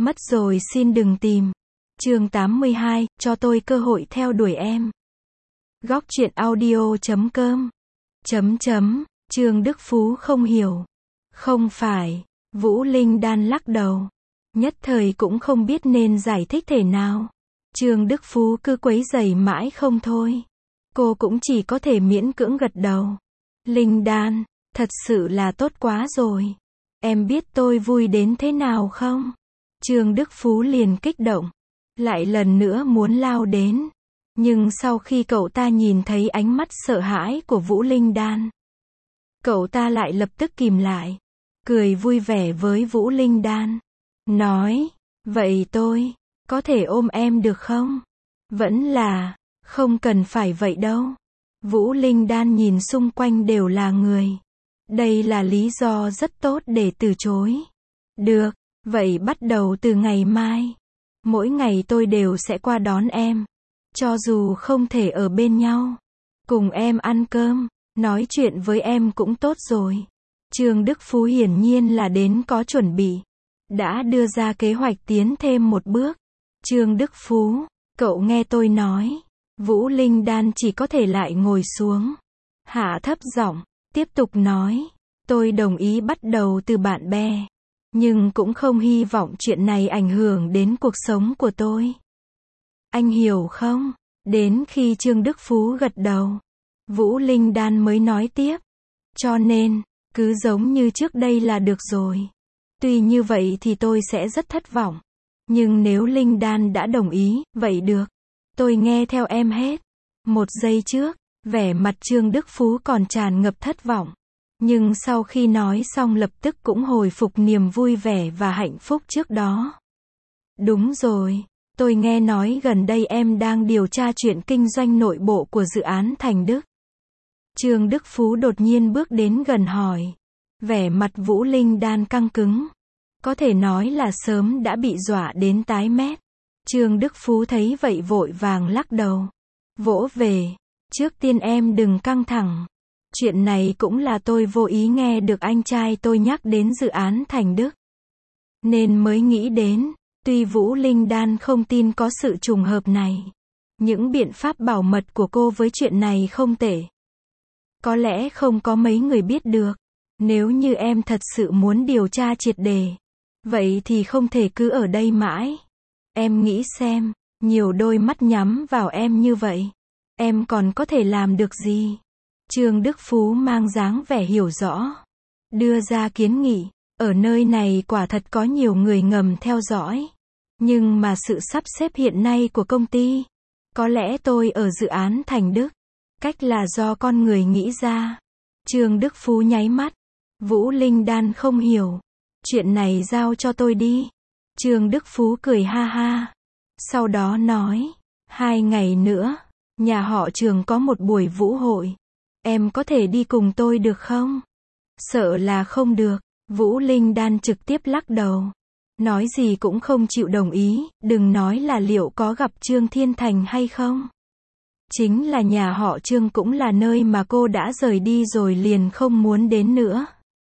Mất rồi xin đừng tìm. Chương 82, cho tôi cơ hội theo đuổi em. Góc truyện audio.com. Trương Đức Phú không hiểu. Không phải. Vũ Linh Đan lắc đầu. Nhất thời cũng không biết nên giải thích thế nào. Trương Đức Phú cứ quấy rầy mãi không thôi. Cô cũng chỉ có thể miễn cưỡng gật đầu. Linh Đan, thật sự là tốt quá rồi. Em biết tôi vui đến thế nào không? Trương Đức Phú liền kích động. Lại lần nữa muốn lao đến. Nhưng sau khi cậu ta nhìn thấy ánh mắt sợ hãi của Vũ Linh Đan, cậu ta lại lập tức kìm lại. Cười vui vẻ với Vũ Linh Đan. Nói, vậy tôi có thể ôm em được không? Vẫn là, không cần phải vậy đâu. Vũ Linh Đan nhìn xung quanh đều là người. Đây là lý do rất tốt để từ chối. Được, vậy bắt đầu từ ngày mai. Mỗi ngày tôi đều sẽ qua đón em. Cho dù không thể ở bên nhau. Cùng em ăn cơm, nói chuyện với em cũng tốt rồi. Trương Đức Phú hiển nhiên là đến có chuẩn bị. Đã đưa ra kế hoạch tiến thêm một bước. Trương Đức Phú, cậu nghe tôi nói. Vũ Linh Đan chỉ có thể lại ngồi xuống. Hạ thấp giọng, tiếp tục nói. Tôi đồng ý bắt đầu từ bạn bè. Nhưng cũng không hy vọng chuyện này ảnh hưởng đến cuộc sống của tôi. Anh hiểu không? Đến khi Trương Đức Phú gật đầu, Vũ Linh Đan mới nói tiếp. Cho nên, cứ giống như trước đây là được rồi. Tuy như vậy thì tôi sẽ rất thất vọng. Nhưng nếu Linh Đan đã đồng ý, vậy được. Tôi nghe theo em hết. Một giây trước, vẻ mặt Trương Đức Phú còn tràn ngập thất vọng. Nhưng sau khi nói xong lập tức cũng hồi phục niềm vui vẻ và hạnh phúc trước đó. Đúng rồi, tôi nghe nói gần đây em đang điều tra chuyện kinh doanh nội bộ của dự án Thành Đức. Trương Đức Phú đột nhiên bước đến gần hỏi. Vẻ mặt Vũ Linh Đan căng cứng. Có thể nói là sớm đã bị dọa đến tái mét. Trương Đức Phú thấy vậy vội vàng lắc đầu. Vỗ về. Trước tiên em đừng căng thẳng. Chuyện này cũng là tôi vô ý nghe được anh trai tôi nhắc đến dự án Thành Đức. Nên mới nghĩ đến. Tuy Vũ Linh Đan không tin có sự trùng hợp này. Những biện pháp bảo mật của cô với chuyện này không tệ. Có lẽ không có mấy người biết được. Nếu như em thật sự muốn điều tra triệt đề, vậy thì không thể cứ ở đây mãi. Em nghĩ xem, nhiều đôi mắt nhắm vào em như vậy. Em còn có thể làm được gì? Trương Đức Phú mang dáng vẻ hiểu rõ. Đưa ra kiến nghị. Ở nơi này quả thật có nhiều người ngầm theo dõi. Nhưng mà sự sắp xếp hiện nay của công ty. Có lẽ tôi ở dự án Thành Đức. Cách là do con người nghĩ ra. Trương Đức Phú nháy mắt. Vũ Linh Đan không hiểu. Chuyện này giao cho tôi đi. Trương Đức Phú cười ha ha. Sau đó nói. 2 ngày nữa, nhà họ Trương có một buổi vũ hội. Em có thể đi cùng tôi được không? Sợ là không được. Vũ Linh Đan trực tiếp lắc đầu. Nói gì cũng không chịu đồng ý. Đừng nói là liệu có gặp Trương Thiên Thành hay không. Chính là nhà họ Trương cũng là nơi mà cô đã rời đi rồi liền không muốn đến nữa.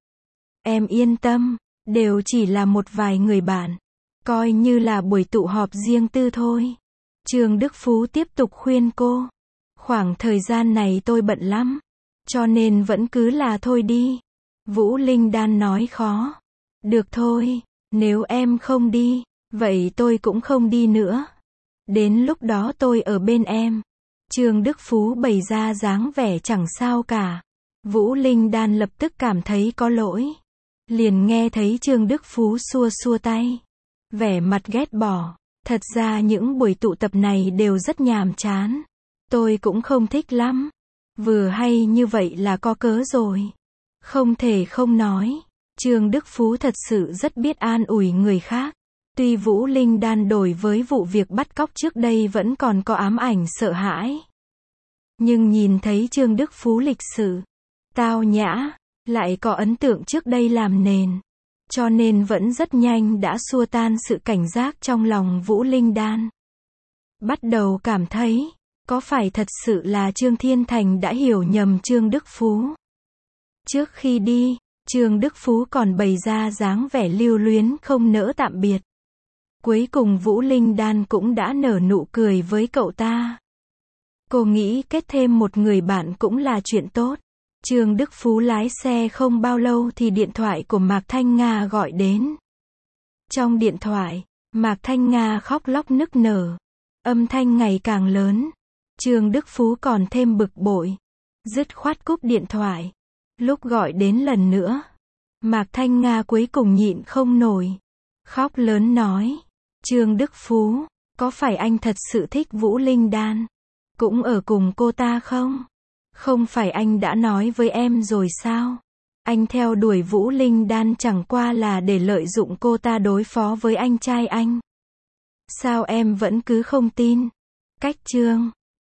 Em yên tâm, đều chỉ là một vài người bạn. Coi như là buổi tụ họp riêng tư thôi. Trương Đức Phú tiếp tục khuyên cô. Khoảng thời gian này tôi bận lắm. Cho nên vẫn cứ là thôi đi. Vũ Linh Đan nói khó. Được thôi, nếu em không đi, vậy tôi cũng không đi nữa. Đến lúc đó tôi ở bên em. Trương Đức Phú bày ra dáng vẻ chẳng sao cả. Vũ Linh Đan lập tức cảm thấy có lỗi. Liền nghe thấy Trương Đức Phú xua xua tay. Vẻ mặt ghét bỏ. Thật ra những buổi tụ tập này đều rất nhàm chán. Tôi cũng không thích lắm. Vừa hay như vậy là có cớ rồi. Không thể không nói. Trương Đức Phú thật sự rất biết an ủi người khác. Tuy Vũ Linh Đan đối với vụ việc bắt cóc trước đây vẫn còn có ám ảnh sợ hãi. Nhưng nhìn thấy Trương Đức Phú lịch sự, tao nhã, lại có ấn tượng trước đây làm nền. Cho nên vẫn rất nhanh đã xua tan sự cảnh giác trong lòng Vũ Linh Đan. Bắt đầu cảm thấy, có phải thật sự là Trương Thiên Thành đã hiểu nhầm Trương Đức Phú. Trước khi đi, Trương Đức Phú còn bày ra dáng vẻ lưu luyến không nỡ tạm biệt. Cuối cùng Vũ Linh Đan cũng đã nở nụ cười với cậu ta. Cô nghĩ kết thêm một người bạn cũng là chuyện tốt. Trương Đức Phú lái xe không bao lâu thì điện thoại của Mạc Thanh Nga gọi đến. Trong điện thoại, Mạc Thanh Nga khóc lóc nức nở. Âm thanh ngày càng lớn. Trương Đức Phú còn thêm bực bội. Dứt khoát cúp điện thoại. Lúc gọi đến lần nữa, Mạc Thanh Nga cuối cùng nhịn không nổi. Khóc lớn nói. Trương Đức Phú, có phải anh thật sự thích Vũ Linh Đan? Cũng ở cùng cô ta không? Không phải anh đã nói với em rồi sao? Anh theo đuổi Vũ Linh Đan chẳng qua là để lợi dụng cô ta đối phó với anh trai anh. Sao em vẫn cứ không tin? Cách chương